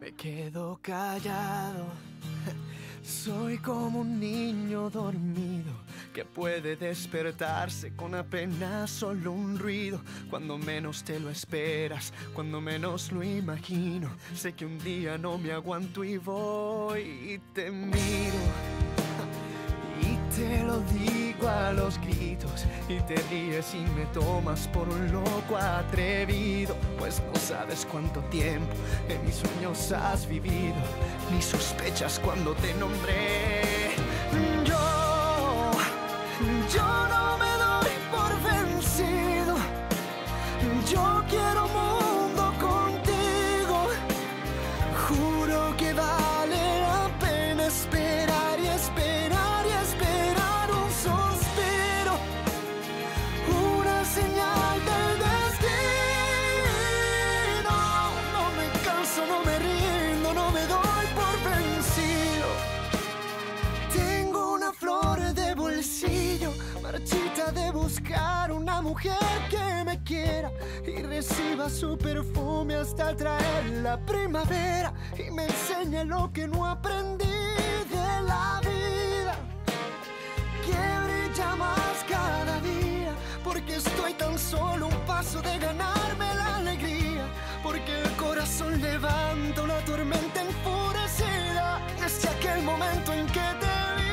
Me quedo callado. Soy como un niño dormido que puede despertarse con apenas solo un ruido. Cuando menos te lo esperas, cuando menos lo imagino. Sé que un día no me aguanto y voy y te miro. Y te lo digo a los gritos y te ríes y me tomas por un loco atrevido. Pues no sabes cuánto tiempo en mis sueños has vivido, ni sospechas cuando te nombré. Yo no me doy por vencido. Yo quiero mundo contigo. Juro que vale la pena esperar y esperar y esperar un suspiro, una señal del destino. No me canso, no me rindo, no me doy por vencido. Tengo una flor de bolsillo, marchita de buscar una mujer que me quiera y reciba su perfume hasta traer la primavera y me enseñe lo que no aprendí de la vida, que brilla más cada día, porque estoy tan solo un paso de ganarme la alegría, porque el corazón levanta una tormenta enfurecida desde aquel momento en que te vi.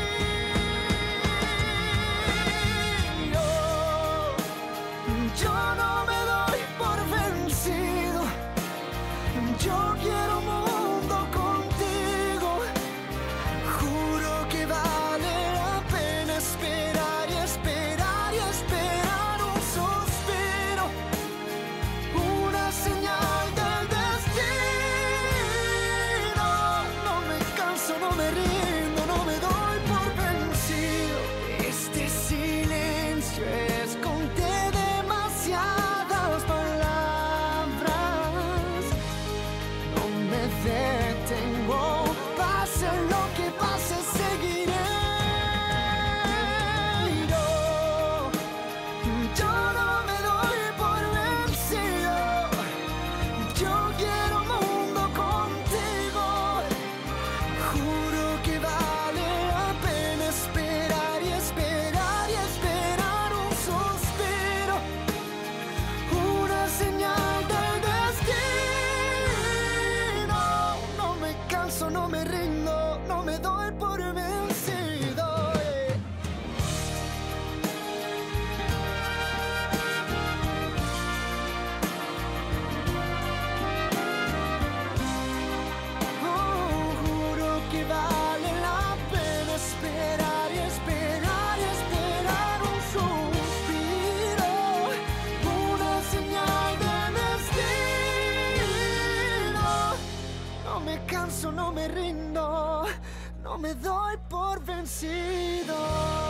Yo no me doy por vencido. Yo quiero mundo contigo. Juro que vale la pena esperar y esperar y esperar un suspiro, una señal del destino. No me canso, no me rindo, no me doy por vencido. Este silencio esconde demasiadas palabras. No me detengo, pase lo que pase, seguiré. Yo no me doy por vencido. Yo quiero mundo contigo. Juro que vale la pena esperar y esperar y esperar un suspiro, una señal del destino. No me canso, no me rindo, no me doy por vencido. Juro que vale la pena esperar y esperar y esperar un suspiro, una señal de destino. No me canso, no me rindo, no me doy por vencido.